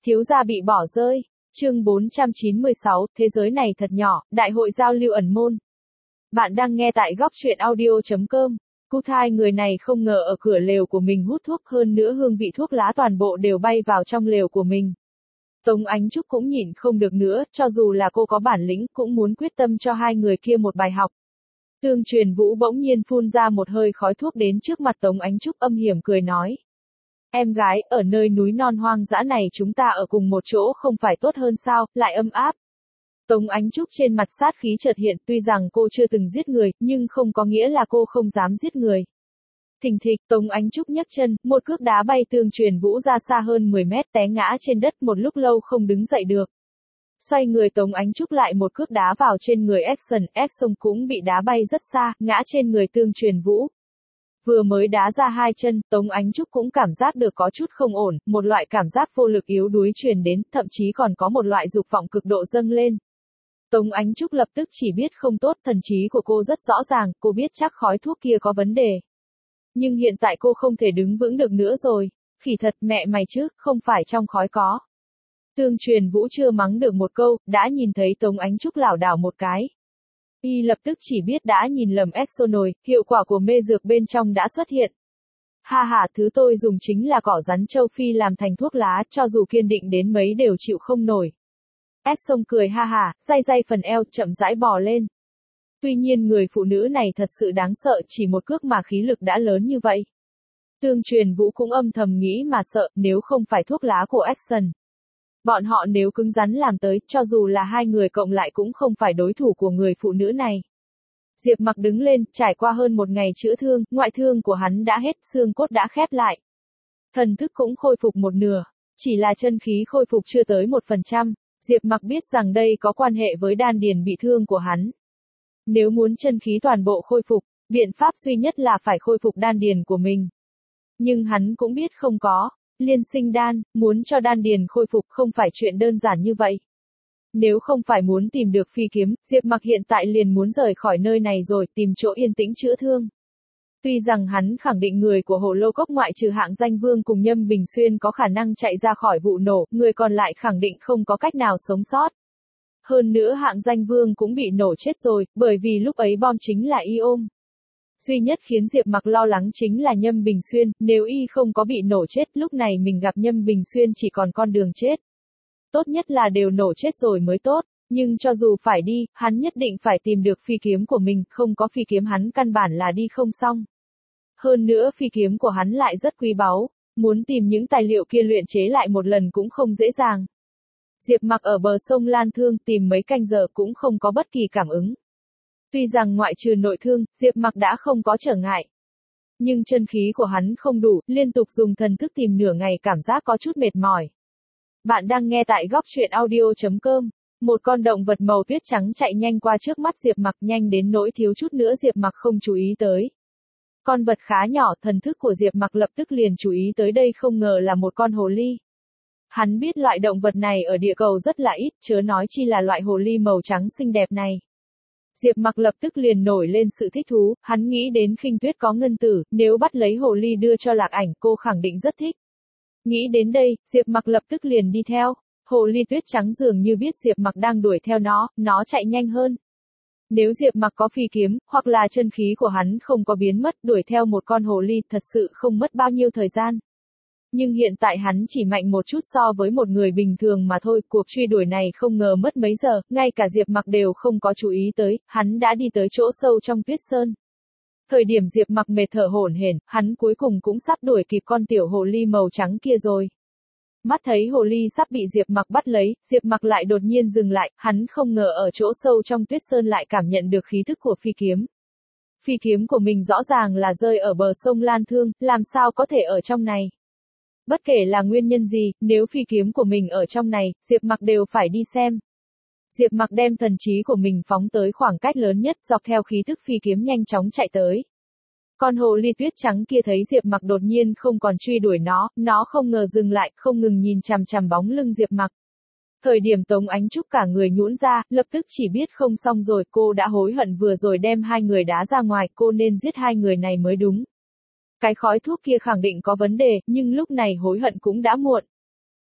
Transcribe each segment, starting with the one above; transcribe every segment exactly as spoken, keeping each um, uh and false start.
Thiếu gia bị bỏ rơi. Chương bốn trăm chín mươi sáu, thế giới này thật nhỏ, đại hội giao lưu ẩn môn. Bạn đang nghe tại góc truyện audio chấm com. Cu thai người này không ngờ ở cửa lều của mình hút thuốc, hơn nữa hương vị thuốc lá toàn bộ đều bay vào trong lều của mình. Tống Ánh Trúc cũng nhịn không được nữa, cho dù là cô có bản lĩnh cũng muốn quyết tâm cho hai người kia một bài học. Tương Truyền Vũ bỗng nhiên phun ra một hơi khói thuốc đến trước mặt Tống Ánh Trúc, âm hiểm cười nói. Em gái, ở nơi núi non hoang dã này chúng ta ở cùng một chỗ không phải tốt hơn sao, lại ấm áp. Tống Ánh Trúc trên mặt sát khí chợt hiện, tuy rằng cô chưa từng giết người, nhưng không có nghĩa là cô không dám giết người. Thình thịch, Tống Ánh Trúc nhấc chân, một cước đá bay Tương Truyền Vũ ra xa hơn mười mét, té ngã trên đất một lúc lâu không đứng dậy được. Xoay người Tống Ánh Trúc lại một cước đá vào trên người Action, Action cũng bị đá bay rất xa, ngã trên người Tương Truyền Vũ. Vừa mới đá ra hai chân, Tống Ánh Trúc cũng cảm giác được có chút không ổn, một loại cảm giác vô lực yếu đuối truyền đến, thậm chí còn có một loại dục vọng cực độ dâng lên. Tống Ánh Trúc lập tức chỉ biết không tốt, thần trí của cô rất rõ ràng, cô biết chắc khói thuốc kia có vấn đề. Nhưng hiện tại cô không thể đứng vững được nữa rồi. Khỉ thật, mẹ mày chứ, không phải trong khói có. Tương Truyền Vũ chưa mắng được một câu, đã nhìn thấy Tống Ánh Trúc lảo đảo một cái. Y lập tức chỉ biết đã nhìn lầm Exo nồi, hiệu quả của mê dược bên trong đã xuất hiện. Ha ha, thứ tôi dùng chính là cỏ rắn châu Phi làm thành thuốc lá, cho dù kiên định đến mấy đều chịu không nổi. Exo cười ha ha, day day phần eo, chậm rãi bò lên. Tuy nhiên người phụ nữ này thật sự đáng sợ, chỉ một cước mà khí lực đã lớn như vậy. Tương Truyền Vũ cũng âm thầm nghĩ mà sợ, nếu không phải thuốc lá của Action. Bọn họ nếu cứng rắn làm tới, cho dù là hai người cộng lại cũng không phải đối thủ của người phụ nữ này. Diệp Mặc đứng lên, trải qua hơn một ngày chữa thương, ngoại thương của hắn đã hết, xương cốt đã khép lại. Thần thức cũng khôi phục một nửa, chỉ là chân khí khôi phục chưa tới một phần trăm. Diệp Mặc biết rằng đây có quan hệ với đan điền bị thương của hắn. Nếu muốn chân khí toàn bộ khôi phục, biện pháp duy nhất là phải khôi phục đan điền của mình. Nhưng hắn cũng biết không có. Liên sinh đan, muốn cho đan điền khôi phục không phải chuyện đơn giản như vậy. Nếu không phải muốn tìm được phi kiếm, Diệp Mặc hiện tại liền muốn rời khỏi nơi này rồi, tìm chỗ yên tĩnh chữa thương. Tuy rằng hắn khẳng định người của Hồ Lô Cốc ngoại trừ Hạng Danh Vương cùng Nhâm Bình Xuyên có khả năng chạy ra khỏi vụ nổ, người còn lại khẳng định không có cách nào sống sót. Hơn nữa Hạng Danh Vương cũng bị nổ chết rồi, bởi vì lúc ấy bom chính là y ôm. Duy nhất khiến Diệp Mặc lo lắng chính là Nhâm Bình Xuyên, nếu y không có bị nổ chết, lúc này mình gặp Nhâm Bình Xuyên chỉ còn con đường chết. Tốt nhất là đều nổ chết rồi mới tốt, nhưng cho dù phải đi, hắn nhất định phải tìm được phi kiếm của mình, không có phi kiếm hắn căn bản là đi không xong. Hơn nữa phi kiếm của hắn lại rất quý báu, muốn tìm những tài liệu kia luyện chế lại một lần cũng không dễ dàng. Diệp Mặc ở bờ sông Lan Thương tìm mấy canh giờ cũng không có bất kỳ cảm ứng. Tuy rằng ngoại trừ nội thương, Diệp Mặc đã không có trở ngại. Nhưng chân khí của hắn không đủ, liên tục dùng thần thức tìm nửa ngày cảm giác có chút mệt mỏi. Bạn đang nghe tại góc truyện audio chấm com. Một con động vật màu tuyết trắng chạy nhanh qua trước mắt Diệp Mặc, nhanh đến nỗi thiếu chút nữa Diệp Mặc không chú ý tới. Con vật khá nhỏ, thần thức của Diệp Mặc lập tức liền chú ý tới, đây không ngờ là một con hồ ly. Hắn biết loại động vật này ở địa cầu rất là ít, chớ nói chi là loại hồ ly màu trắng xinh đẹp này. Diệp Mặc lập tức liền nổi lên sự thích thú, hắn nghĩ đến Khinh Tuyết có ngân tử, nếu bắt lấy hồ ly đưa cho Lạc Ảnh, cô khẳng định rất thích. Nghĩ đến đây, Diệp Mặc lập tức liền đi theo. Hồ ly tuyết trắng dường như biết Diệp Mặc đang đuổi theo nó, nó chạy nhanh hơn. Nếu Diệp Mặc có phi kiếm, hoặc là chân khí của hắn không có biến mất, đuổi theo một con hồ ly thật sự không mất bao nhiêu thời gian. Nhưng hiện tại hắn chỉ mạnh một chút so với một người bình thường mà thôi, cuộc truy đuổi này không ngờ mất mấy giờ, ngay cả Diệp Mặc đều không có chú ý tới, hắn đã đi tới chỗ sâu trong tuyết sơn. Thời điểm Diệp Mặc mệt thở hổn hển, hắn cuối cùng cũng sắp đuổi kịp con tiểu hồ ly màu trắng kia rồi. Mắt thấy hồ ly sắp bị Diệp Mặc bắt lấy, Diệp Mặc lại đột nhiên dừng lại, hắn không ngờ ở chỗ sâu trong tuyết sơn lại cảm nhận được khí thức của phi kiếm. Phi kiếm của mình rõ ràng là rơi ở bờ sông Lan Thương, làm sao có thể ở trong này? Bất kể là nguyên nhân gì, nếu phi kiếm của mình ở trong này, Diệp Mặc đều phải đi xem. Diệp Mặc đem thần trí của mình phóng tới khoảng cách lớn nhất, dọc theo khí thức phi kiếm nhanh chóng chạy tới. Con hồ ly tuyết trắng kia thấy Diệp Mặc đột nhiên không còn truy đuổi nó, nó không ngờ dừng lại, không ngừng nhìn chằm chằm bóng lưng Diệp Mặc. Thời điểm Tống Ánh Trúc cả người nhũn ra, lập tức chỉ biết không xong rồi, cô đã hối hận vừa rồi đem hai người đá ra ngoài, cô nên giết hai người này mới đúng. Cái khói thuốc kia khẳng định có vấn đề, nhưng lúc này hối hận cũng đã muộn.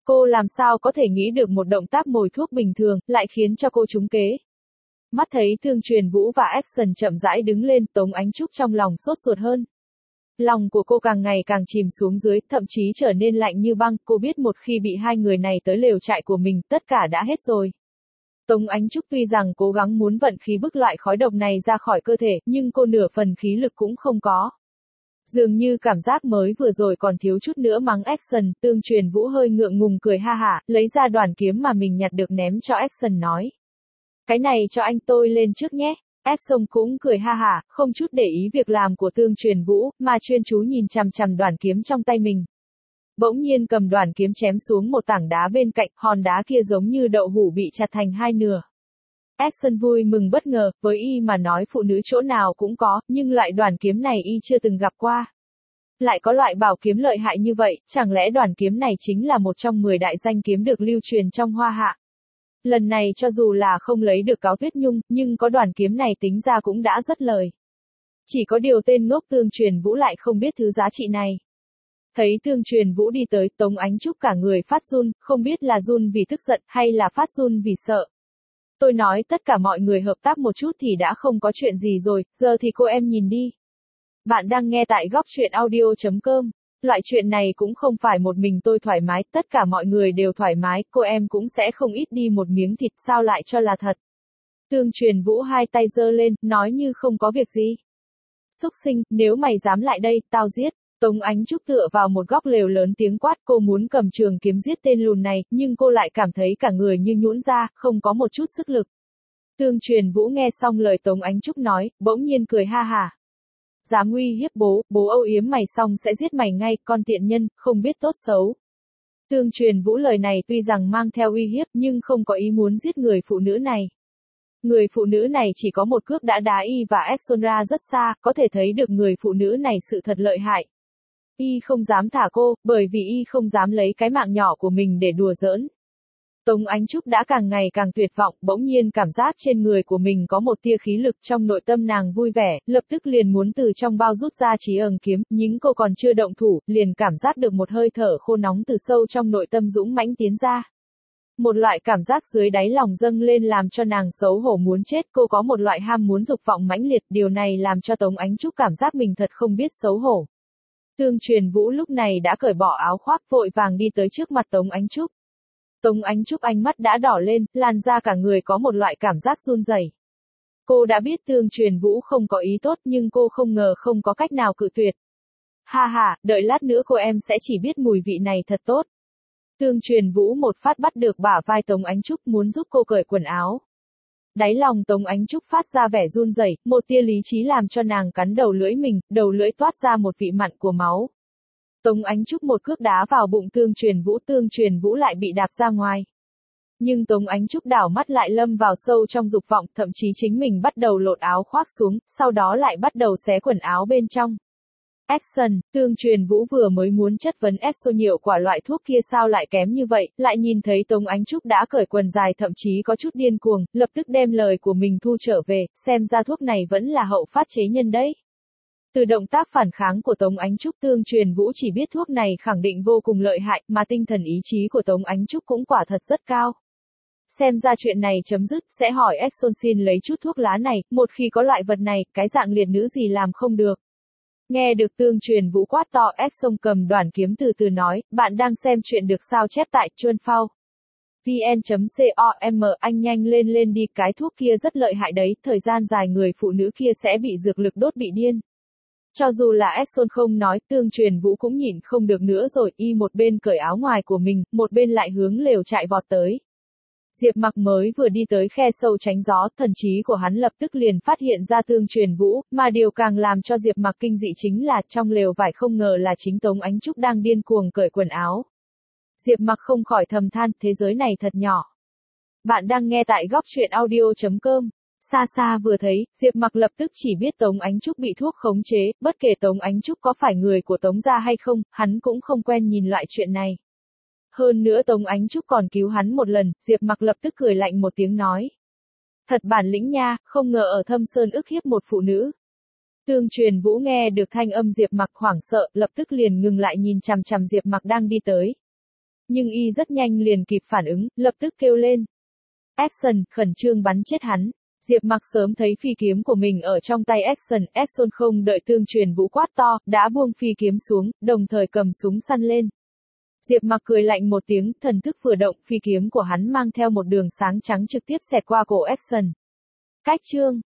Cô làm sao có thể nghĩ được một động tác mồi thuốc bình thường, lại khiến cho cô trúng kế. Mắt thấy Thương Truyền Vũ và Action chậm rãi đứng lên, Tống Ánh Trúc trong lòng sốt ruột hơn. Lòng của cô càng ngày càng chìm xuống dưới, thậm chí trở nên lạnh như băng, cô biết một khi bị hai người này tới lều trại của mình, tất cả đã hết rồi. Tống Ánh Trúc tuy rằng cố gắng muốn vận khí bức loại khói độc này ra khỏi cơ thể, nhưng cô nửa phần khí lực cũng không có. Dường như cảm giác mới vừa rồi còn thiếu chút nữa mắng Action, Tương Truyền Vũ hơi ngượng ngùng cười ha hả, lấy ra đoàn kiếm mà mình nhặt được ném cho Action nói. Cái này cho anh tôi lên trước nhé. Action cũng cười ha hả, không chút để ý việc làm của Tương Truyền Vũ, mà chuyên chú nhìn chằm chằm đoàn kiếm trong tay mình. Bỗng nhiên cầm đoàn kiếm chém xuống một tảng đá bên cạnh, hòn đá kia giống như đậu hũ bị chặt thành hai nửa. Action vui mừng bất ngờ, với y mà nói phụ nữ chỗ nào cũng có, nhưng loại đoàn kiếm này y chưa từng gặp qua. Lại có loại bảo kiếm lợi hại như vậy, chẳng lẽ đoàn kiếm này chính là một trong mười đại danh kiếm được lưu truyền trong Hoa Hạ. Lần này cho dù là không lấy được Cáo Tuyết Nhung, nhưng có đoàn kiếm này tính ra cũng đã rất lời. Chỉ có điều tên ngốc Tương Truyền Vũ lại không biết thứ giá trị này. Thấy Tương Truyền Vũ đi tới, Tống Ánh Trúc cả người phát run, không biết là run vì tức giận hay là phát run vì sợ. Tôi nói tất cả mọi người hợp tác một chút thì đã không có chuyện gì rồi, giờ thì cô em nhìn đi. Bạn đang nghe tại góc truyện audio chấm com. Loại chuyện này cũng không phải một mình tôi thoải mái, tất cả mọi người đều thoải mái, cô em cũng sẽ không ít đi một miếng thịt, sao lại cho là thật. Tương Truyền Vũ hai tay giơ lên, nói như không có việc gì. Xúc sinh, nếu mày dám lại đây, tao giết. Tống Ánh Trúc tựa vào một góc lều lớn tiếng quát, cô muốn cầm trường kiếm giết tên lùn này, nhưng cô lại cảm thấy cả người như nhũn ra, không có một chút sức lực. Tương Truyền Vũ nghe xong lời Tống Ánh Trúc nói, bỗng nhiên cười ha hả. Dám uy hiếp bố, bố âu yếm mày xong sẽ giết mày ngay, con tiện nhân, không biết tốt xấu. Tương Truyền Vũ lời này tuy rằng mang theo uy hiếp nhưng không có ý muốn giết người phụ nữ này. Người phụ nữ này chỉ có một cước đã đá y và Action ra rất xa, có thể thấy được người phụ nữ này sự thật lợi hại. Y không dám thả cô, bởi vì y không dám lấy cái mạng nhỏ của mình để đùa giỡn. Tống Ánh Trúc đã càng ngày càng tuyệt vọng, bỗng nhiên cảm giác trên người của mình có một tia khí lực, trong nội tâm nàng vui vẻ, lập tức liền muốn từ trong bao rút ra chí ẩn kiếm, nhưng cô còn chưa động thủ, liền cảm giác được một hơi thở khô nóng từ sâu trong nội tâm dũng mãnh tiến ra. Một loại cảm giác dưới đáy lòng dâng lên làm cho nàng xấu hổ muốn chết, cô có một loại ham muốn dục vọng mãnh liệt, điều này làm cho Tống Ánh Trúc cảm giác mình thật không biết xấu hổ. Tương Truyền Vũ lúc này đã cởi bỏ áo khoác, vội vàng đi tới trước mặt Tống Ánh Trúc. Tống Ánh Trúc ánh mắt đã đỏ lên, làn da cả người có một loại cảm giác run rẩy. Cô đã biết Tương Truyền Vũ không có ý tốt nhưng cô không ngờ không có cách nào cự tuyệt. Ha ha, đợi lát nữa cô em sẽ chỉ biết mùi vị này thật tốt. Tương Truyền Vũ một phát bắt được bả vai Tống Ánh Trúc muốn giúp cô cởi quần áo. Đáy lòng Tống Ánh Trúc phát ra vẻ run rẩy, một tia lý trí làm cho nàng cắn đầu lưỡi mình, đầu lưỡi toát ra một vị mặn của máu. Tống Ánh Trúc một cước đá vào bụng Tương Truyền Vũ, Tương Truyền Vũ lại bị đạp ra ngoài. Nhưng Tống Ánh Trúc đảo mắt lại lâm vào sâu trong dục vọng, thậm chí chính mình bắt đầu lột áo khoác xuống, sau đó lại bắt đầu xé quần áo bên trong. Action, Tương Truyền Vũ vừa mới muốn chất vấn Exo nhiều quả loại thuốc kia sao lại kém như vậy, lại nhìn thấy Tống Ánh Trúc đã cởi quần dài thậm chí có chút điên cuồng, lập tức đem lời của mình thu trở về, xem ra thuốc này vẫn là hậu phát chế nhân đấy. Từ động tác phản kháng của Tống Ánh Trúc, Tương Truyền Vũ chỉ biết thuốc này khẳng định vô cùng lợi hại, mà tinh thần ý chí của Tống Ánh Trúc cũng quả thật rất cao. Xem ra chuyện này chấm dứt, sẽ hỏi Exxon xin lấy chút thuốc lá này, một khi có loại vật này, cái dạng liệt nữ gì làm không được. Nghe được Tương Truyền Vũ quát to, Exxon cầm đoàn kiếm từ từ nói, bạn đang xem chuyện được sao chép tại chuan phao vn chấm com, anh nhanh lên lên đi, cái thuốc kia rất lợi hại đấy, thời gian dài người phụ nữ kia sẽ bị dược lực đốt bị điên. Cho dù là Exxon không nói, Tương Truyền Vũ cũng nhịn không được nữa rồi, y một bên cởi áo ngoài của mình, một bên lại hướng lều trại vọt tới. Diệp Mặc mới vừa đi tới khe sâu tránh gió, thần trí của hắn lập tức liền phát hiện ra Tương Truyền Vũ, mà điều càng làm cho Diệp Mặc kinh dị chính là trong lều vải không ngờ là chính Tống Ánh Trúc đang điên cuồng cởi quần áo. Diệp Mặc không khỏi thầm than, thế giới này thật nhỏ. Bạn đang nghe tại góc truyện audio chấm com. Xa xa vừa thấy, Diệp Mặc lập tức chỉ biết Tống Ánh Trúc bị thuốc khống chế, bất kể Tống Ánh Trúc có phải người của Tống gia hay không, hắn cũng không quen nhìn loại chuyện này. Hơn nữa Tống Ánh Trúc còn cứu hắn một lần, Diệp Mặc lập tức cười lạnh một tiếng nói. Thật bản lĩnh nha, không ngờ ở Thâm Sơn ức hiếp một phụ nữ. Tương Truyền Vũ nghe được thanh âm Diệp Mặc hoảng sợ, lập tức liền ngừng lại nhìn chằm chằm Diệp Mặc đang đi tới. Nhưng y rất nhanh liền kịp phản ứng, lập tức kêu lên. Action, khẩn trương bắn chết hắn. Diệp Mặc sớm thấy phi kiếm của mình ở trong tay Action, Action không đợi Tương Truyền Vũ quát to, đã buông phi kiếm xuống, đồng thời cầm súng săn lên. Diệp Mặc cười lạnh một tiếng, thần thức vừa động, phi kiếm của hắn mang theo một đường sáng trắng trực tiếp xẹt qua cổ Action. Cách chương